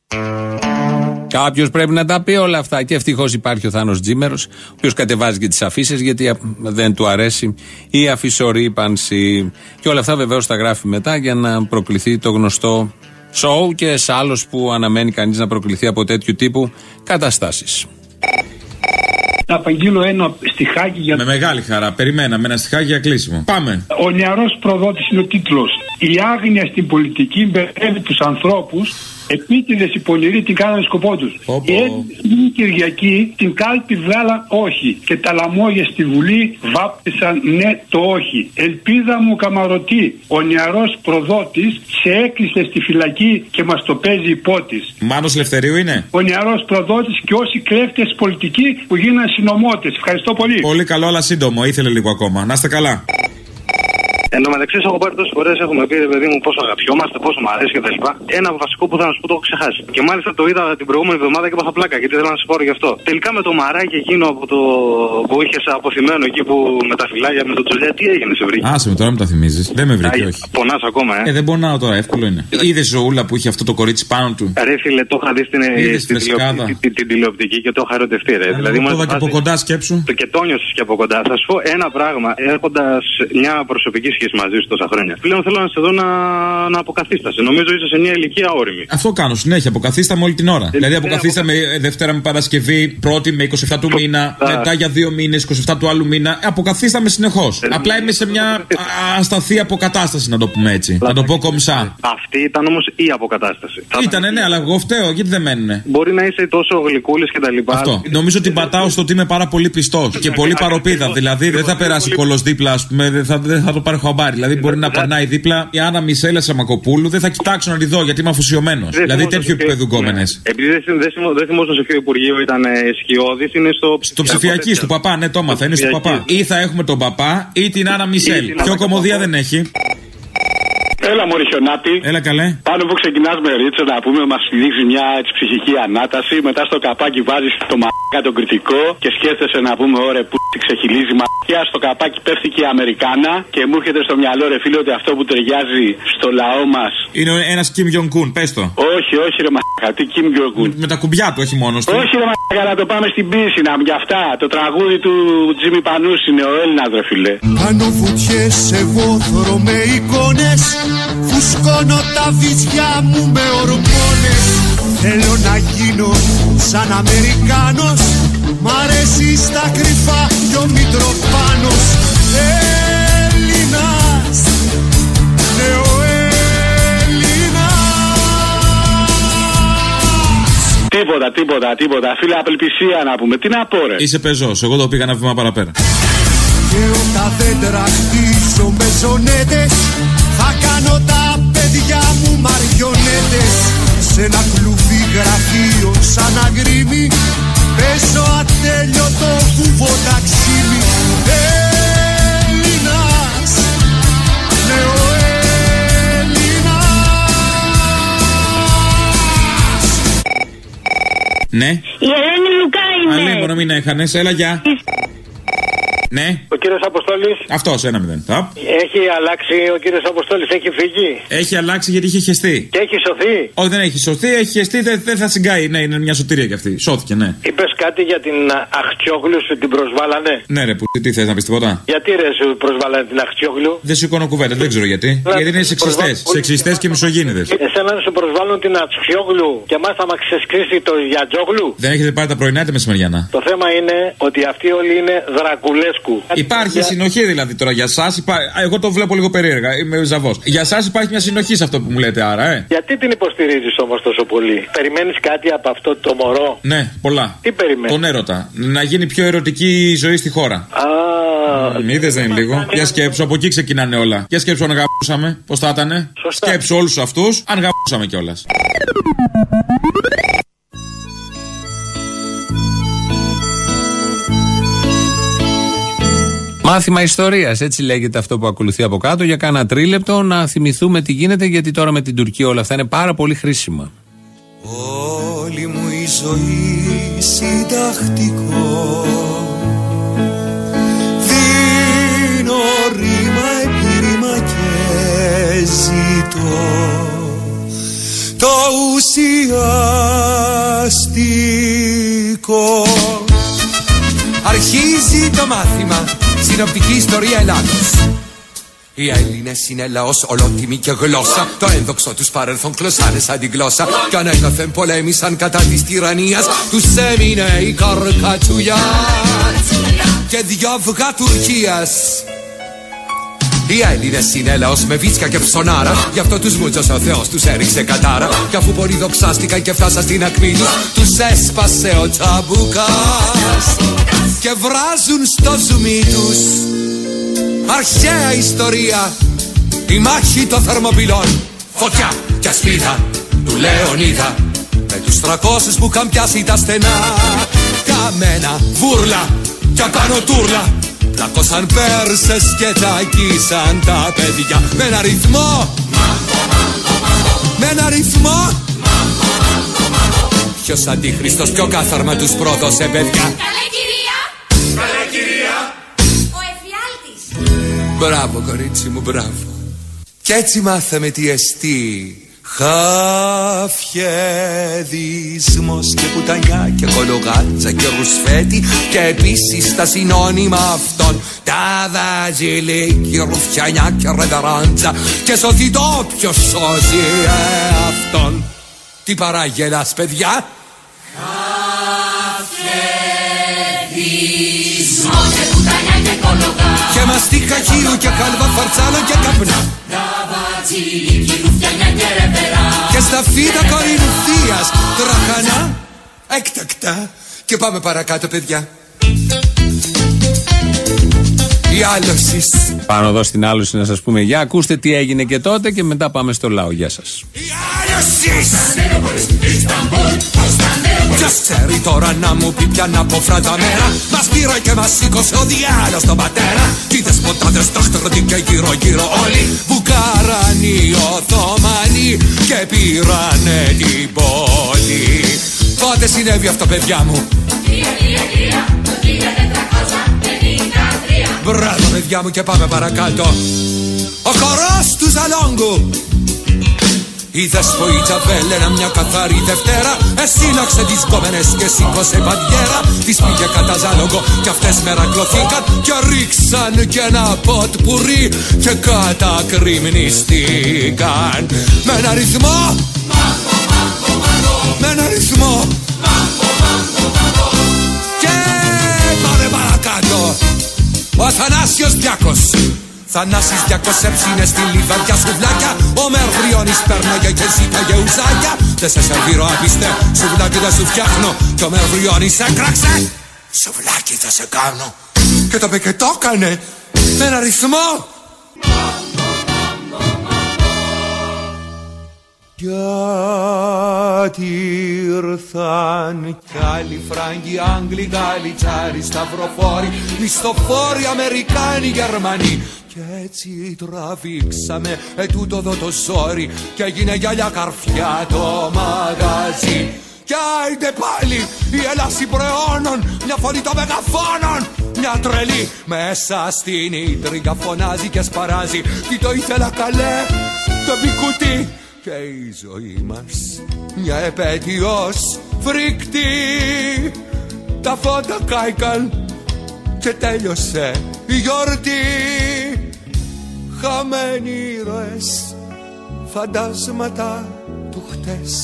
Κάποιος πρέπει να τα πει όλα αυτά. Και ευτυχώς υπάρχει ο Θάνος Τζίμερος, ο οποίος κατεβάζει και τις αφίσες, γιατί δεν του αρέσει η αφισορύπανση. Και όλα αυτά βεβαίως τα γράφει μετά για να προκληθεί το γνωστό σοου και σε άλλος που αναμένει κανείς να προκληθεί από τέτοιου τύπου καταστάσεις. Να απαγγείλω ένα στιχάκι για... Με μεγάλη χαρά. Περιμέναμε ένα στιχάκι για κλείσιμο. Πάμε. Ο νεαρός προδότης είναι ο τίτλος. Η άγνοια στην πολιτική μπερδεύει τους ανθρώπους. Επίτηδες οι πονηροί την κάνανε σκοπό τους. Η έντυπη Κυριακή την κάλπη βγάλαν όχι. Και τα λαμόγια στη Βουλή βάπτισαν ναι το όχι. Ελπίδα μου καμαρωτή. Ο νεαρός προδότης σε έκλεισε στη φυλακή και μας το παίζει υπότης. Μάνος Λευθερίου είναι. Ο νεαρός προδότης και όσοι κλέφτες πολιτικοί που γίνανε συνωμότες. Ευχαριστώ πολύ. Πολύ καλό, αλλά σύντομο. Ήθελε λίγο ακόμα. Να είστε καλά. Εν τω μεταξύ, έχω πάρει τόσες φορές, έχουμε πει, παιδί μου, πόσο αγαπιόμαστε, πόσο μου αρέσει κτλ. Ένα βασικό που θα σου πω το έχω ξεχάσει. Και μάλιστα το είδα την προηγούμενη εβδομάδα και έπαθα πλάκα, γιατί θέλω να σου πω γι' αυτό. Τελικά με το μαράκι εκείνο από το που είχε αποθυμένο εκεί που με τα φυλάκια, με τον Τζολιά, τι έγινε, σε βρήκε? Άσε με τώρα, με τα θυμίζεις. Δεν με βρήκε, όχι. Πονάς ακόμα, δεν πονάω τώρα, εύκολο είναι. Είδε ζωούλα που είχε αυτό το κορίτσι πάνω του? Ρε φίλε, το είχα δει στην τηλεοπτική και το είχα ερωτευτεί, ρε. Δηλαδή, το είδα και από κοντά, σκέψου. Και το νιώσε και από κοντά. Θα σου πω ένα πράγμα, έχοντα μια προσωπική σχέση μαζί σου τόσα χρόνια. Πλέον θέλω να σε δω να αποκαθίστασε. Νομίζω είσαι σε μια ηλικία όριμη. Αυτό κάνω συνέχεια. Αποκαθίσταμε όλη την ώρα. Δηλαδή αποκαθίσταμε Δευτέρα με Παρασκευή, Πρώτη με 27 του μήνα, μετά για 2 μήνες, 27 του άλλου μήνα. Αποκαθίσταμε συνεχώς. Απλά είμαι σε μια ασταθή αποκατάσταση, να το πούμε έτσι. Να το πω κομψά. Αυτή ήταν όμως η αποκατάσταση. Ήτανε, ναι, αλλά εγώ φταίω. Γιατί δεν μένουνε? Μπορεί να είσαι τόσο γλυκούλης και τα λοιπά. Αυτό. Νομίζω ότι πατάω στο ότι είμαι πάρα πολύ πιστός και πολύ παροπίδα. Δηλαδή δεν θα περάσει κόλος δίπλα, α πούμε, δεν θα το πάρει χαμπάρι. Δηλαδή μπορεί να περνάει δίπλα η Άννα Μισέλα Σαμακοπούλου, δεν θα κοιτάξω να τη δω γιατί είμαι αφοσιωμένος. Δηλαδή τέτοιο επίπεδο γκόμενες. Επειδή δεν θυμόσαι σε ποιο υπουργείο ήταν σκιώδης, είναι στο ψηφιακή του παπά, ναι, το έμαθα, είναι στο παπά. Ή θα έχουμε τον παπά ή την Άννα Μισελ. Πιο κομμωδία δεν έχει. Έλα, μωρή χιονάτη. Έλα, καλέ. Πάνω που ξεκινάς με ρίτσο, να πούμε, μας δείξει μια έτσι, ψυχική ανάταση. Μετά στο καπάκι βάζεις το μαλάκα τον κριτικό και σκέφτεσαι να πούμε, ωραία, που τη ξεχυλίζει μαλακιά. Στο καπάκι πέφτει και η Αμερικάνα και μου έρχεται στο μυαλό, ρε φίλε, ότι αυτό που ταιριάζει στο λαό μας είναι ένας Κιμ Γιονγκ-Κουν, πες το. Όχι, όχι, ρε μαλάκα, τι Κιμ Γιονγκ-Κουν. Με τα κουμπιά του, όχι μόνος του. Όχι, ρε μαλάκα, να το πάμε στην πίσινα. Για αυτά, το τραγούδι του Τζίμι Πανούση είναι ο Έλληνας, ρε φίλε. Κάνω βουτιές, εγώ θωρώ με εικόνες. Φουσκώνω τα βυζιά μου με ορμόνες. Θέλω να γίνω σαν Αμερικάνος. Μ' αρέσει στα κρυφά κι ο Μητροπάνος. Έλληνας, ναι ο Έλληνας. Τίποτα. Φίλε, απελπισία να πούμε. Τι να πω, ρε. Είσαι πεζός, εγώ το πήγα ένα βήμα παραπέρα. Και όταν δέντρα χτίσω με ζωνέτες, θα κάνω τα παιδιά μου μαριονέτες. Σε ένα κλουβί γραφείο σαν αγρίμι, παίζω ατέλειωτο κουβοταξίμι. Έλληνας, ναι ο Έλληνας. Ναι. Η Ελένη Λουκά είμαι. Αλίμονο, μην έχανες, έλα γεια. Ναι. Ο κύριος Αποστόλης. Αυτός, 1-0. Έχει αλλάξει ο κύριος Αποστόλης, έχει φύγει. Έχει αλλάξει γιατί είχε χεστεί. Και έχει σωθεί. Όχι, δεν έχει σωθεί, έχει χεστεί, δεν θα συγκάει. Ναι, είναι μια σωτηρία κι αυτή. Σώθηκε, ναι. Είπες κάτι για την Αχτσιόγλου, σου την προσβάλανε? Ναι, ρε, που τι θες να πεις τίποτα? Γιατί ρε, σου προσβάλανε την Αχτσιόγλου? Δεν σηκώνω κουβέντα, δεν ξέρω γιατί. Γιατί είναι σεξιστές. Σεξιστές και μισογίνηδες. Εσένα να σου προσβάλλουν την Αχτσιόγλου και εμάς θα μας ξεσκρίσει το Γιατζόγλου. Δεν έχετε πάρει τα πρωινά είτε μεσημεριανά? Το θέμα είναι ότι αυτοί όλοι είναι Δρακουλέσκου. Υπάρχει συνοχή δηλαδή τώρα για εσάς. Εγώ το βλέπω λίγο περίεργα. Είμαι ζαβός. Για εσάς υπάρχει μια συνοχή σε αυτό που μου λέτε, άρα, Γιατί την υποστηρίζεις όμως τόσο πολύ? Περιμένεις κάτι από αυτό το μωρό? Ναι, πολλά. Τι περιμένεις? Τον έρωτα. Να γίνει πιο ερωτική η ζωή στη χώρα. Είδες δεν είναι λίγο. Για σκέψου, από εκεί ξεκινάνε όλα. Για σκέψου αν γαμπούσαμε, πώς θα ήτανε. Σκέψου όλους αυτούς, αν γαμπούσαμε κιόλας. Μάθημα ιστορίας, έτσι λέγεται αυτό που ακολουθεί από κάτω. Για κάνα τρίλεπτο να θυμηθούμε τι γίνεται, γιατί τώρα με την Τουρκία όλα αυτά είναι πάρα πολύ χρήσιμα. Όλη μου η ζωή συντακτικό, δίνω ρήμα επί ρήμα και ζητώ το ουσιαστικό. Αρχίζει το μάθημα, συνοπτική ιστορία Ελλάδος. Οι Έλληνες είναι λαός ολότιμη και γλώσσα. Το ένδοξο τους παρελθόν κλωσάνε σαν την γλώσσα. Κι ανέκαθεν πολέμησαν κατά της τυραννίας. Τους έμεινε η καρκατσουλιά και δυο αυγά Τουρκίας. Οι Έλληνες είναι λαός με βίτσια και ψωνάρα. Γι' αυτό τους μούτζωσε ο Θεός, τους έριξε κατάρα. Κι αφού πολύ δοξάστηκαν και φτάσαν στην ακμή τους, τους έσπασε ο τσαμπουκάς και βράζουν στο ζουμί τους. Αρχαία ιστορία, η μάχη των Θερμοπυλών. Φωτιά και ασπίδα του Λεωνίδα, με τους 300 που είχαν πιάσει τα στενά. Καμένα, βούρλα και απάνω τούρλα, πλακώσαν Πέρσες και τσακίσαν τα παιδιά. Με ένα ρυθμό, με ένα ρυθμό. Ποιος αντίχριστος, ποιο κάθαρμα τους πρόδωσε παιδιά. Καλέ κυρία, καλέ κυρία. Ο εφιάλτης. Μπράβο κορίτσι μου, μπράβο. Κι έτσι μάθαμε τι εστί χαφιεδισμός και πουτανιά και κολογάτσα και ρουσφέτη, και επίσης τα συνώνυμα αυτών, τα βαζιλίκι, ρουφιανιά και ρεβεράντζα, και σωθητό ποιος σώζει αυτόν. Τι παράγελας παιδιά? Χαφιεδισμός και πουτανιά και κολογάτσα, και μαστίχα χείου και κάλβα φαρτσάλο και καπνά, βατσιλίκι, ρουφιανιά και ρεβεράντζα, και στα φύτα κορινουθίας τραχανά έκτακτα. Και πάμε παρακάτω παιδιά. Η άλωσης. Πάνω εδώ στην άλωση να σας πούμε γεια. Ακούστε τι έγινε και τότε και μετά πάμε στο λαό. Γεια σας. Η άλωσης. Ποιος ξέρει τώρα να μου πει πια να πω φράντα μέρα. Μας πήρε και μας σήκωσε ο διάλος τον πατέρα. Τι δεσποτάδες τάχτερονται και γύρω γύρω όλοι. Βουκάραν Οθωμανοί και πήρανε την πόλη. Πότε συνέβη αυτό παιδιά μου? Το 1453. Μπράβο παιδιά μου, και πάμε παρακάτω. Ο χορός του Ζαλόγκου. Η Δεσποίτσα Βέλενα μια καθαρή Δευτέρα εσύλλαξε τις κόμενες και σήκωσε παντιέρα. Τις πήγε κατά Ζάλογο κι αυτές μερακλωθήκαν και ρίξαν κι ένα ποτπουρί και κατακριμνιστήκαν. Με ένα ρυθμό, με ένα ρυθμό. Και πάμε παρακάτω. Ο Αθανάσιος Διάκος. Θανάσης 200 έψινε στη λιβαδιά σουβλάκια. Ο Μερβριώνης πέρναγε και ζήταγε ουζάκια. Δεν σε σερβίρω απίστε, σουβλάκι δεν σου φτιάχνω. Και ο Μερβριώνης έκραξε, σουβλάκι θα σε κάνω. Και το είπε και το έκανε με ένα ρυθμό. Γιατί ήρθαν κι άλλοι Φράγκοι, Άγγλοι, Γάλλοι, Τσάροι, Σταυροφόροι, μισθοφόροι, Αμερικάνοι, Γερμανοί. Κι έτσι τραβήξαμε τούτο εδώ το ζόρι και έγινε γυαλιά καρφιά το μαγαζί. Κι άιντε πάλι η έλαση προαιώνων, μια φωνή των μεγαφώνων, μια τρελή μέσα στην ίντριγκα φωνάζει και σπαράζει. Τι το ήθελα καλέ, το μπικουτί. Και η ζωή μας μια επέτειος φρικτή. Τα φώτα κάηκαν και τέλειωσε η γιορτή. Χαμένοι ήρωες, φαντάσματα του χτες.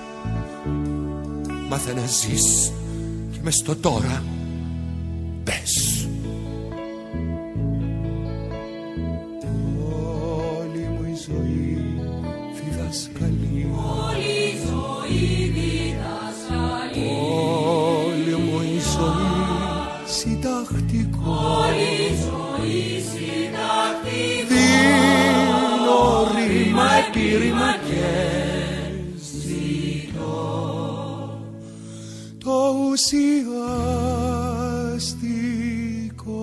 Μάθε να ζεις και μες στο τώρα πες. Όλη μου η ζωή διδασκαλή. Όλη η ζωή διδασκαλή. Όλη μου η ζωή συντακτικό. Όλη η ζωή επίρρημα και ζητώ το ουσιαστικό.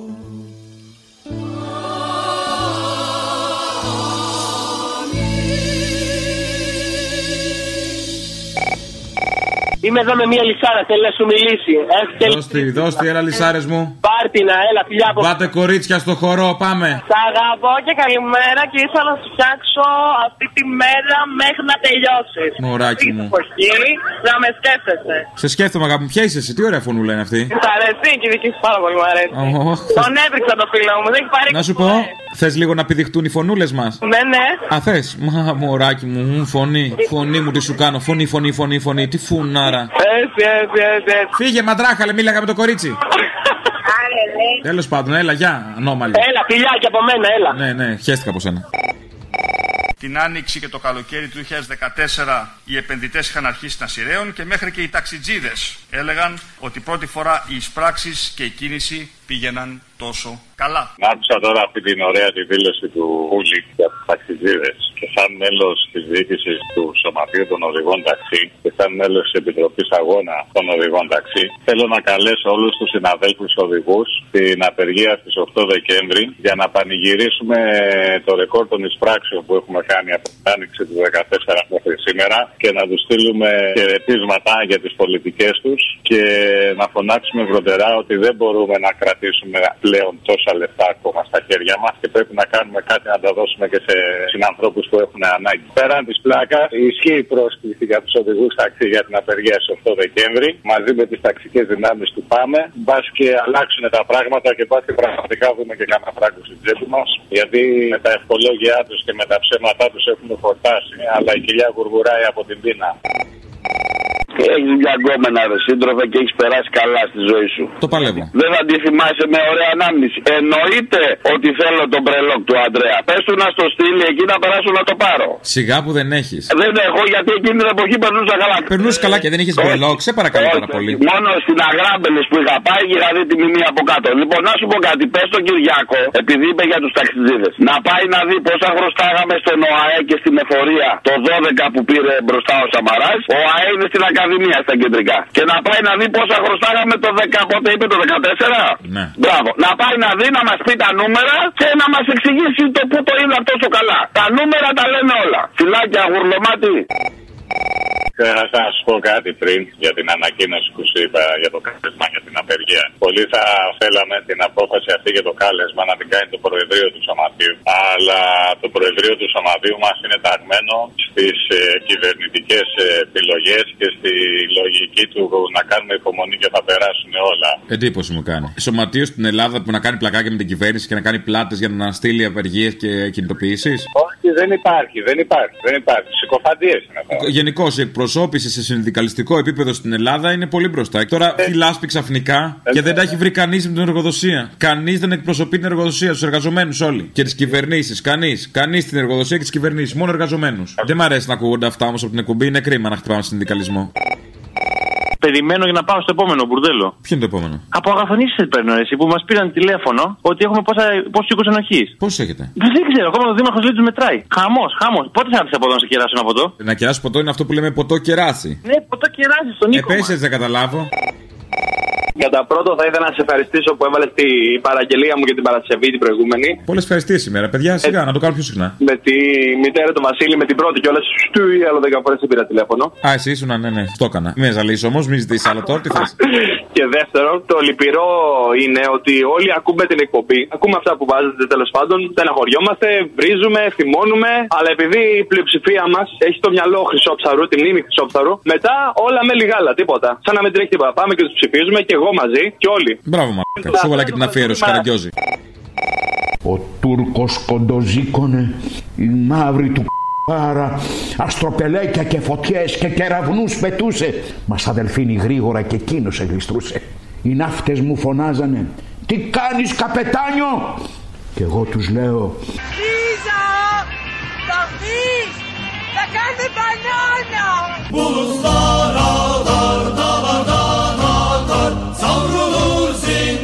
Είμαι εδώ με μια λυσάρα, θέλει να σου μιλήσει. Δώσ' τη, έλα λυσάρες μου. Πάρτινα, έλα φιλιά από. Πάτε κορίτσια στο χορό, πάμε. Σ' αγαπώ και καλημέρα και ήθελα να σου φτιάξω αυτή τη μέρα μέχρι να τελειώσεις. Μωράκι μου. Να με σκέφτεσαι. Σε σκέφτομαι, αγάπη μου, ποια είσαι εσύ, τι ωραία φωνούλα είναι αυτή. Σ' αρέσει και η δική σου πάρα πολύ μου αρέσει. Τον έβριξα το φίλο μου, δεν έχει πάρει. Να σου πω, θες λίγο να πηδηχτούν οι φωνούλες μας? Ναι, ναι. Α, θες. Μα μωράκι μου, φωνή. Φωνή μου τι σου κάνω, φωνή. Τι φουνάρα. Έτσι. Φύγε μαντράχαλε, μίλαγα με το κορίτσι. Τέλος πάντων, έλα, γεια, ανώμαλη. Έλα, φιλιάκια από μένα, έλα. Ναι, χαίστηκα από σένα. Την Άνοιξη και το καλοκαίρι του 2014 οι επενδυτές είχαν αρχίσει να σειραίουν και μέχρι και οι ταξιτζίδες έλεγαν ότι πρώτη φορά οι εισπράξεις και η κίνηση πήγαιναν τόσο καλά. Άκουσα τώρα αυτή την ωραία τη δήλωση του Ούλη για τους ταξιτζίδες και σαν μέλος της διοίκησης του Σωματείου των Οδηγών Ταξί και σαν μέλος της Επιτροπής Αγώνα των Οδηγών Ταξί θέλω να καλέσω όλους τους συναδέλφους οδηγούς στην απεργία στις 8 Δεκέμβρη για να πανηγυρίσουμε το ρεκόρ των εισπράξεων που έχουμε κάνει από την Άνοιξη του 2014 μέχρι σήμερα και να τους στείλουμε χαιρετίσματα για τις πολιτικές τους και να φωνάξουμε βροντερά ότι δεν μπορούμε να κρατήσουμε πλέον τόσα λεφτά ακόμα στα χέρια μας και πρέπει να κάνουμε κάτι να τα δώσουμε και σε συνανθρώπους που έχουν ανάγκη. Πέραν της πλάκας, ισχύει η πρόσκληση για τους οδηγούς ταξί για την απεργία στις 8 Δεκέμβρη μαζί με τις ταξικές δυνάμεις του ΠΑΜΕ. Μπας και αλλάξουν τα πράγματα και μπας και πραγματικά δούμε και κανένα φράγκο στην τσέπη μας. Γιατί με τα ευχολόγια τους και με τα ψέματά τους έχουμε φορτάσει, αλλά η κοιλιά γουργουράει από την πείνα. Έχεις μια γκόμενα ρε σύντροφε και έχεις περάσει καλά στη ζωή σου. Το παλεύω. Δεν θα τη θυμάσαι με ωραία ανάμνηση. Εννοείται ότι θέλω τον μπρελόκ του Αντρέα. Πες του να στο στείλει εκεί να περάσω να το πάρω. Σιγά που δεν έχεις. Δεν έχω γιατί εκείνη την εποχή περνούσα καλά. Περνούσε καλά και δεν είχες μπρελόκ, σε παρακαλώ πάρα πολύ. Μόνο στην Αγράμπελες που είχα πάει και είχα δει τη μνήμη από κάτω. Λοιπόν, να σου πω κάτι. Πες στον Κυριάκο, επειδή είπε για τους ταξιτζίδες, να πάει να δει πόσα χρωστάγαμε στον ΟΑΕ και στην εφορία το 12 που πήρε μπροστά ο Σαμαράς. Ο ΟΑΕ είναι στην Ακαδημία στα κεντρικά. Και να πάει να δει πόσα χρωστάγαμε το 10, πότε είπε το 14. Ναι. Μπράβο. Να πάει να δει, να μας πει τα νούμερα και να μας εξηγήσει το πού το είδα τόσο καλά. Τα νούμερα τα λένε όλα. Φιλάκια, γουρλωμάτι. Θα σου πω κάτι πριν για την ανακοίνωση που σου είπα για το κάλεσμα για την απεργία. Πολλοί θα θέλαμε την απόφαση αυτή για το κάλεσμα να την κάνει το Προεδρείο του Σωματείου. Αλλά το Προεδρείο του Σωματείου μας είναι ταγμένο στις κυβερνητικές επιλογές και στη λογική του να κάνουμε υπομονή και θα περάσουν όλα. Εντύπωση μου κάνει. Σωματείο στην Ελλάδα που να κάνει πλακάκια με την κυβέρνηση και να κάνει πλάτες για να στείλει απεργίες και κινητοποιήσεις. Όχι, δεν υπάρχει. Συκοφαντίες είναι αυτά. Γενικώς η εκπροσώπηση σε συνδικαλιστικό επίπεδο στην Ελλάδα είναι πολύ μπροστά. Τώρα φυλάσπει ξαφνικά και δεν τα έχει βρει κανείς με την εργοδοσία. Κανείς δεν εκπροσωπεί την εργοδοσία, τους εργαζομένους όλοι. Και τις κυβερνήσεις. Κανείς την εργοδοσία και τις κυβερνήσεις. Μόνο εργαζομένους. Δεν μ' αρέσει να ακούγονται αυτά όμως από την εκπομπή. Είναι κρίμα να χτυπάμε συνδικαλισμό. Περιμένω για να πάω στο επόμενο μπουρδέλο. Ποιο είναι το επόμενο? Από αγαθονήσεις παίρνω εσύ που μας πήραν τηλέφωνο ότι έχουμε πόσους οίκους ενοχής. Πόσους έχετε? Δεν ξέρω, ακόμα το Δήμαρχος λέει τους μετράει. Χαμός. Πότε θα έρθεις από εδώ να σε κεράσω ένα ποτό? Να κεράσω ποτό είναι αυτό που λέμε ποτό κεράσι. Ναι, ποτό κεράσι στον οίκο. Επίσης δεν καταλάβω. Κατά πρώτο θα ήθελα να σε ευχαριστήσω που έβαλες την παραγγελία μου για την Παρασκευή την προηγούμενη. Πολλές ευχαριστήσεις σήμερα, παιδιά. Σιγά, να το κάνω πιο συχνά. Με τη μητέρα του Βασίλη, με την πρώτη κιόλας. Στου ή άλλο 10 φορές πήρα τηλέφωνο. Α, εσύ ήσουν, ναι. Το έκανα. Μην ζαλείς όμως, μην ζητήσεις άλλο τώρα, τι θες. Και δεύτερον, το λυπηρό είναι ότι όλοι ακούμε την εκπομπή. Ακούμε αυτά που βάζετε τέλος πάντων. Στεναχωριόμαστε, βρίζουμε, θυμώνουμε. Αλλά επειδή η πλειοψηφία μας έχει στο μυαλό Χρυσόψαρου, τη μνήμη Χρυσόψαρου, μετά όλα με λιγάλα, τίποτα. Σαν να μην τρέχει τίποτα. Πάμε και τους ψηφίζουμε και εγώ μαζί και όλοι. Μπράβο, μαλάκα. Σου έβαλα και την αφιέρωση, Καραγκιόζη. Ο Τούρκος κοντοζήκωνε, η μαύρη του άρα, αστροπελέκια και φωτιές και κεραυνούς πετούσε. Μας αδελφίνει γρήγορα και εκείνος εγλιστρούσε. Οι ναύτες μου φωνάζανε, τι κάνεις καπετάνιο? Και εγώ τους λέω, Λίζα, θα βγεις, θα κάνουμε μπανάνα. Bulutlar ağlar, dağlardan akar, savrulur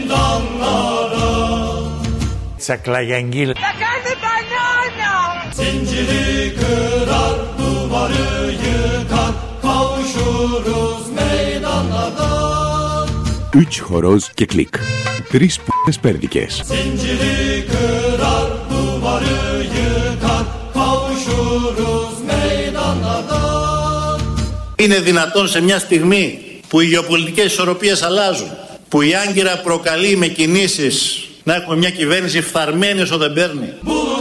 zindanlara. Τσακλαγιαγγίλ. Θα κάνουμε μπανάνα. Zinciri kırar, duvarı yıkar, kavuşuruz meydanlarda. 3 horoz και κλικ. 3 π***ες πέρδικες. Zinciri kırar, duvarı yıkar, kavuşuruz meydanlarda. Είναι δυνατόν σε μια στιγμή που οι γεωπολιτικές ισορροπίες αλλάζουν, που η Άγκυρα προκαλεί με κινήσεις να έχουμε μια κυβέρνηση φθαρμένη όσο δεν παίρνει?